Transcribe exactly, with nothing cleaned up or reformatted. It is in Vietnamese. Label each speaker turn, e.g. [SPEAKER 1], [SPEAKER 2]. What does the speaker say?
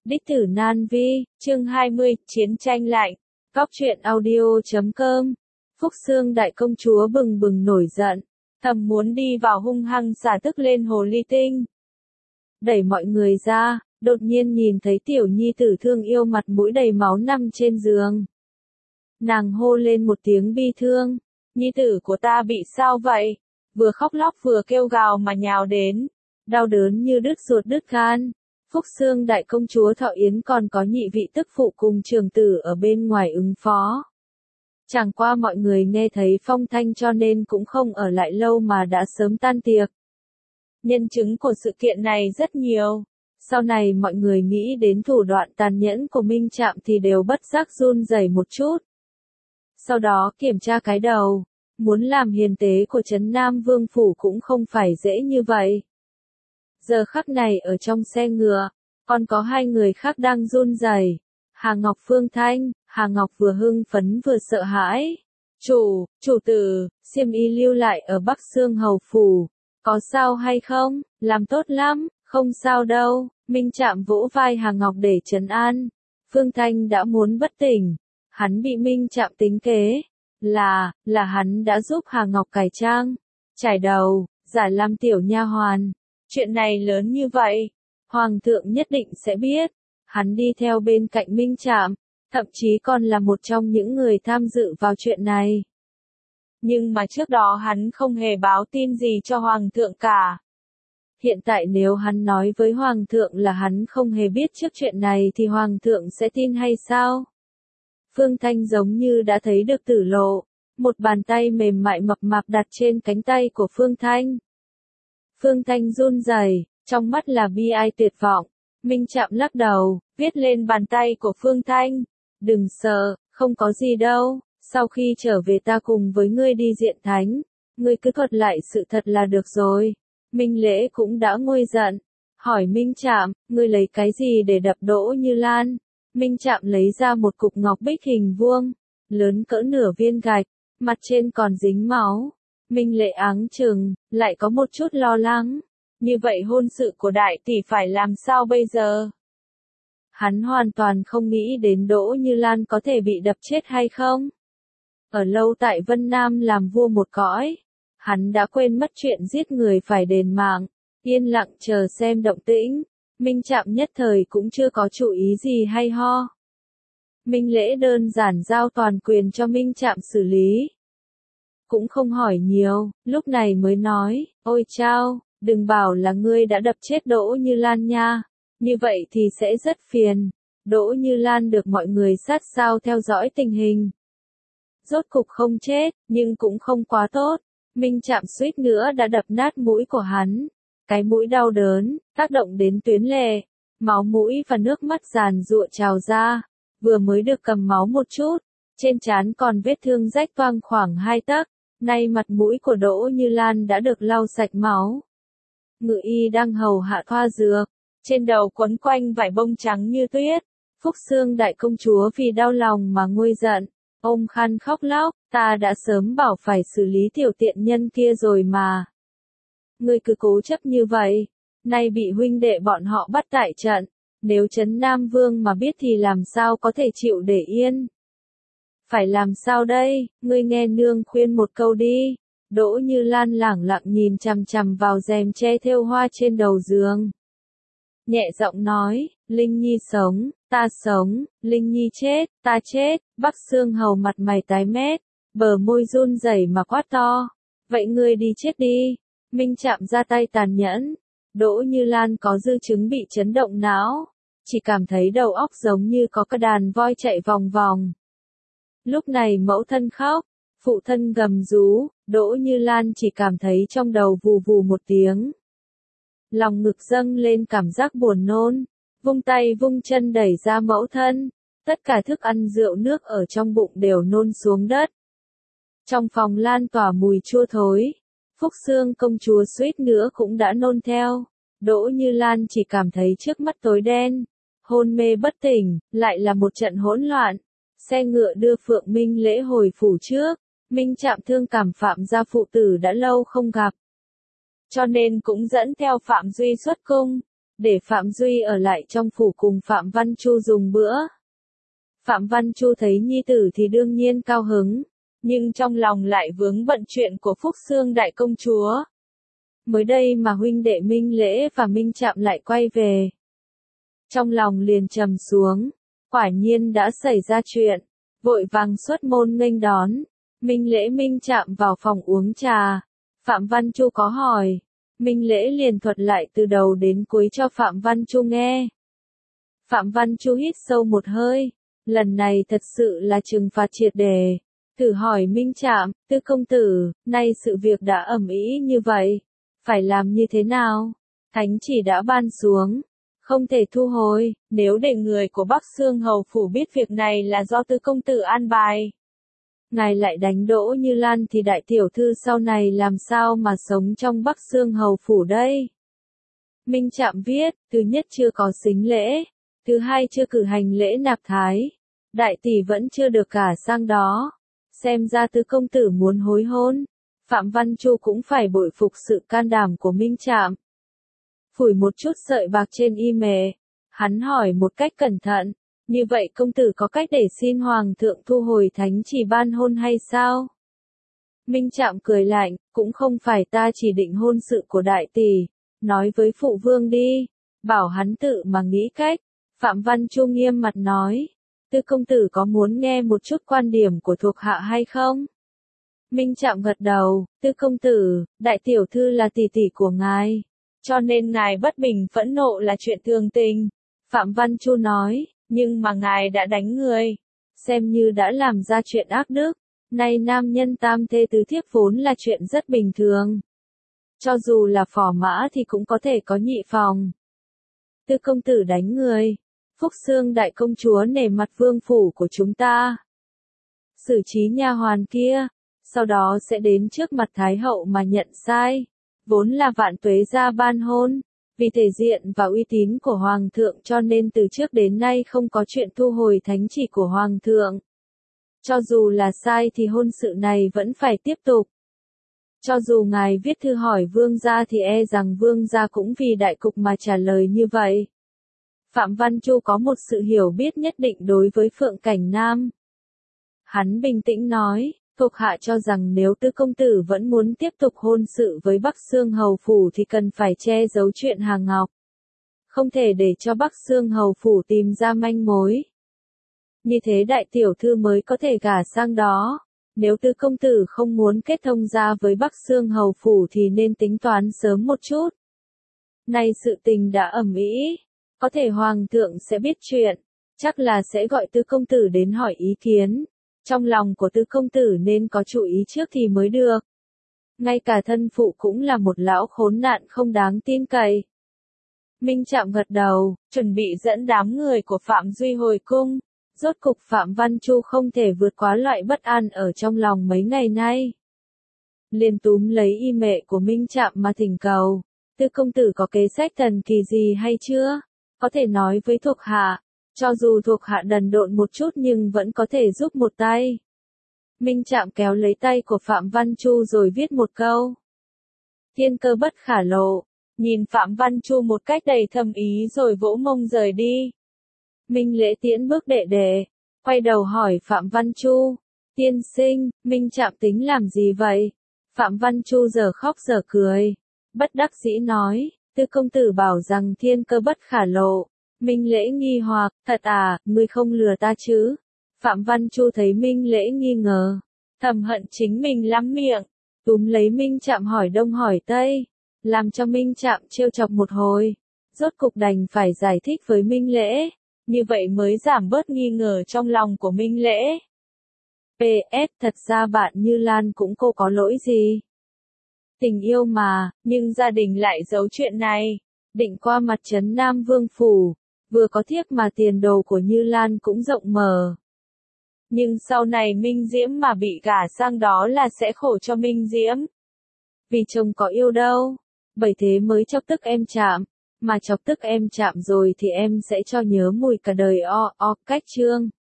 [SPEAKER 1] Đích tử Nan Vi, chương hai mươi, Chiến tranh lạnh. Góc truyện audio chấm com. Phúc Xương đại công chúa bừng bừng nổi giận, thầm muốn đi vào hung hăng xả tức lên hồ ly tinh. Đẩy mọi người ra, đột nhiên nhìn thấy tiểu nhi tử thương yêu mặt mũi đầy máu nằm trên giường. Nàng hô lên một tiếng bi thương, nhi tử của ta bị sao vậy? Vừa khóc lóc vừa kêu gào mà nhào đến, đau đớn như đứt ruột đứt gan. Phúc Xương đại công chúa Thọ Yến còn có nhị vị tức phụ cùng trường tử ở bên ngoài ứng phó. Chẳng qua mọi người nghe thấy phong thanh cho nên cũng không ở lại lâu mà đã sớm tan tiệc. Nhân chứng của sự kiện này rất nhiều. Sau này mọi người nghĩ đến thủ đoạn tàn nhẫn của Minh Trạm thì đều bất giác run rẩy một chút. Sau đó kiểm tra cái đầu, muốn làm hiền tế của Trấn Nam Vương Phủ cũng không phải dễ như vậy. Giờ khắc này ở trong xe ngựa, còn có hai người khác đang run rẩy. Hà Ngọc Phương Thanh, Hà Ngọc vừa hưng phấn vừa sợ hãi. Chủ, chủ tử, xiêm y lưu lại ở Bắc Xương Hầu Phủ. Có sao hay không? Làm tốt lắm, không sao đâu. Minh Trạm vỗ vai Hà Ngọc để trấn an. Phương Thanh đã muốn bất tỉnh. Hắn bị Minh Trạm tính kế. Là, là hắn đã giúp Hà Ngọc cải trang, trải đầu, giả làm tiểu nha hoàn. Chuyện này lớn như vậy, Hoàng thượng nhất định sẽ biết. Hắn đi theo bên cạnh Minh Trạm, thậm chí còn là một trong những người tham dự vào chuyện này. Nhưng mà trước đó hắn không hề báo tin gì cho Hoàng thượng cả. Hiện tại nếu hắn nói với Hoàng thượng là hắn không hề biết trước chuyện này thì Hoàng thượng sẽ tin hay sao? Phương Thanh giống như đã thấy được tử lộ, một bàn tay mềm mại mập mạp đặt trên cánh tay của Phương Thanh. Phương Thanh run rẩy, trong mắt là bi ai tuyệt vọng. Minh Trạm lắc đầu, viết lên bàn tay của Phương Thanh. Đừng sợ, không có gì đâu, sau khi trở về ta cùng với ngươi đi diện thánh. Ngươi cứ thuật lại sự thật là được rồi. Minh Lễ cũng đã nguôi giận, hỏi Minh Trạm, ngươi lấy cái gì để đập Đỗ Như Lan? Minh Trạm lấy ra một cục ngọc bích hình vuông, lớn cỡ nửa viên gạch, mặt trên còn dính máu. Minh Lễ áng chừng, lại có một chút lo lắng. Như vậy hôn sự của đại tỷ phải làm sao bây giờ? Hắn hoàn toàn không nghĩ đến Đỗ Như Lan có thể bị đập chết hay không. Ở lâu tại Vân Nam làm vua một cõi, hắn đã quên mất chuyện giết người phải đền mạng, yên lặng chờ xem động tĩnh. Minh Trạm nhất thời cũng chưa có chủ ý gì hay ho. Minh Lễ đơn giản giao toàn quyền cho Minh Trạm xử lý. Cũng không hỏi nhiều, lúc này mới nói, ôi chao, đừng bảo là ngươi đã đập chết Đỗ Như Lan nha, như vậy thì sẽ rất phiền. Đỗ Như Lan được mọi người sát sao theo dõi tình hình. Rốt cục không chết, nhưng cũng không quá tốt. Minh Trạm suýt nữa đã đập nát mũi của hắn. Cái mũi đau đớn, tác động đến tuyến lệ, máu mũi và nước mắt giàn giụa trào ra, vừa mới được cầm máu một chút, trên trán còn vết thương rách toang khoảng hai tấc, nay mặt mũi của Đỗ Như Lan đã được lau sạch máu. Ngự y đang hầu hạ thoa dược, trên đầu quấn quanh vải bông trắng như tuyết. Phúc Xương đại công chúa vì đau lòng mà nguôi giận, ôm khăn khóc lóc, ta đã sớm bảo phải xử lý tiểu tiện nhân kia rồi mà. Ngươi cứ cố chấp như vậy, nay bị huynh đệ bọn họ bắt tại trận, nếu Trấn Nam Vương mà biết thì làm sao có thể chịu để yên. Phải làm sao đây, ngươi nghe nương khuyên một câu đi. Đỗ Như Lan lẳng lặng nhìn chằm chằm vào rèm che thêu hoa trên đầu giường. Nhẹ giọng nói, Linh Nhi sống, ta sống, Linh Nhi chết, ta chết. Bắc Xương Hầu mặt mày tái mét, bờ môi run rẩy mà quát to, vậy ngươi đi chết đi. Minh Trạm ra tay tàn nhẫn. Đỗ Như Lan có dư chứng bị chấn động não, chỉ cảm thấy đầu óc giống như có cái đàn voi chạy vòng vòng. Lúc này mẫu thân khóc, phụ thân gầm rú, Đỗ Như Lan chỉ cảm thấy trong đầu vù vù một tiếng. Lòng ngực dâng lên cảm giác buồn nôn, vung tay vung chân đẩy ra mẫu thân, tất cả thức ăn rượu nước ở trong bụng đều nôn xuống đất. Trong phòng lan tỏa mùi chua thối. Phúc Xương công chúa suýt nữa cũng đã nôn theo. Đỗ Như Lan chỉ cảm thấy trước mắt tối đen, hôn mê bất tỉnh, lại là một trận hỗn loạn. Xe ngựa đưa Phượng Minh Lễ hồi phủ trước, Minh Trạm thương cảm Phạm gia phụ tử đã lâu không gặp, cho nên cũng dẫn theo Phạm Duy xuất cung. để Phạm Duy ở lại trong phủ cùng Phạm Văn Chu dùng bữa. Phạm Văn Chu thấy nhi tử thì đương nhiên cao hứng, nhưng trong lòng lại vướng bận chuyện của Phúc Xương đại công chúa. Mới đây mà huynh đệ Minh Lễ và Minh Trạm lại quay về. Trong lòng liền trầm xuống, quả nhiên đã xảy ra chuyện, vội vàng xuất môn nghênh đón. Minh Lễ Minh Trạm vào phòng uống trà, Phạm Văn Chu có hỏi, Minh Lễ liền thuật lại từ đầu đến cuối cho Phạm Văn Chu nghe. Phạm Văn Chu hít sâu một hơi, lần này thật sự là trừng phạt triệt đề. Thử hỏi Minh Trạm, Tư công tử, nay sự việc đã ầm ĩ như vậy, phải làm như thế nào? Thánh chỉ đã ban xuống, không thể thu hồi, nếu để người của Bắc Xương hầu phủ biết việc này là do Tư công tử an bài. Ngài lại đánh Đỗ Như Lan thì đại tiểu thư sau này làm sao mà sống trong Bắc Xương hầu phủ đây? Minh Trạm viết, thứ nhất chưa có sính lễ, thứ hai chưa cử hành lễ nạp thái, đại tỷ vẫn chưa được cả sang đó. Xem ra Tư công tử muốn hối hôn. Phạm Văn Chu cũng phải bội phục sự can đảm của Minh Trạm. Phủi một chút sợi bạc trên y mề, hắn hỏi một cách cẩn thận, như vậy công tử có cách để xin hoàng thượng thu hồi thánh chỉ ban hôn hay sao? Minh Trạm cười lạnh, cũng không phải ta chỉ định hôn sự của đại tỷ, nói với phụ vương đi, bảo hắn tự mà nghĩ cách. Phạm Văn Chu nghiêm mặt nói, Tư công tử có muốn nghe một chút quan điểm của thuộc hạ hay không? Minh Trạm gật đầu, Tư công tử, đại tiểu thư là tỷ tỷ của ngài, cho nên ngài bất bình phẫn nộ là chuyện thường tình. Phạm Văn Chu nói, nhưng mà ngài đã đánh người, xem như đã làm ra chuyện ác đức, nay nam nhân tam thê tứ thiếp vốn là chuyện rất bình thường. Cho dù là phò mã thì cũng có thể có nhị phòng. Tư công tử đánh người, Phúc Xương đại công chúa nể mặt vương phủ của chúng ta. Xử trí nha hoàn kia, sau đó sẽ đến trước mặt Thái hậu mà nhận sai. Vốn là Vạn Tuế gia ban hôn, vì thể diện và uy tín của Hoàng thượng cho nên từ trước đến nay không có chuyện thu hồi thánh chỉ của Hoàng thượng. Cho dù là sai thì hôn sự này vẫn phải tiếp tục. Cho dù ngài viết thư hỏi vương gia thì e rằng vương gia cũng vì đại cục mà trả lời như vậy. Phạm Văn Chu có một sự hiểu biết nhất định đối với Phượng Cảnh Nam. Hắn bình tĩnh nói, thuộc hạ cho rằng nếu Tư công tử vẫn muốn tiếp tục hôn sự với Bắc Xương hầu phủ thì cần phải che giấu chuyện Hàng Ngọc. Không thể để cho Bắc Xương hầu phủ tìm ra manh mối. Như thế đại tiểu thư mới có thể gả sang đó. Nếu Tư công tử không muốn kết thông gia với Bắc Xương hầu phủ thì nên tính toán sớm một chút. Nay sự tình đã ầm ĩ, có thể hoàng thượng sẽ biết chuyện, chắc là sẽ gọi Tư công tử đến hỏi ý kiến. Trong lòng của Tư công tử nên có chủ ý trước thì mới được. Ngay cả thân phụ cũng là một lão khốn nạn không đáng tin cậy. Minh Trạm gật đầu, chuẩn bị dẫn đám người của Phạm Duy hồi cung. Rốt cục Phạm Văn Chu không thể vượt quá loại bất an ở trong lòng mấy ngày nay. Liền túm lấy y mệ của Minh Trạm mà thỉnh cầu, Tư công tử có kế sách thần kỳ gì hay chưa? Có thể nói với thuộc hạ, cho dù thuộc hạ đần độn một chút nhưng vẫn có thể giúp một tay. Minh Trạm kéo lấy tay của Phạm Văn Chu rồi viết một câu. Thiên cơ bất khả lộ, nhìn Phạm Văn Chu một cách đầy thâm ý rồi vỗ mông rời đi. Minh Lễ tiễn bước đệ đệ, quay đầu hỏi Phạm Văn Chu, tiên sinh, Minh Trạm tính làm gì vậy? Phạm Văn Chu giờ khóc giờ cười, bất đắc dĩ nói, Tư công tử bảo rằng thiên cơ bất khả lộ. Minh Lễ nghi hoặc, thật à, ngươi không lừa ta chứ? Phạm Văn Chu thấy Minh Lễ nghi ngờ, thầm hận chính mình lắm miệng, túm lấy Minh Trạm hỏi đông hỏi tây, làm cho Minh Trạm trêu chọc một hồi, rốt cục đành phải giải thích với Minh Lễ, như vậy mới giảm bớt nghi ngờ trong lòng của Minh Lễ. pê ét Thật ra bạn Như Lan cũng cô có lỗi gì? Tình yêu mà, nhưng gia đình lại giấu chuyện này, định qua mặt trấn Nam Vương phủ. Vừa có thiếp mà tiền đồ của Như Lan cũng rộng mở. Nhưng sau này Minh Diễm mà bị gả sang đó là sẽ khổ cho Minh Diễm. Vì chồng có yêu đâu, bởi thế mới chọc tức em Trạm, mà chọc tức em Trạm rồi thì em sẽ cho nhớ mùi cả đời o o cách chương.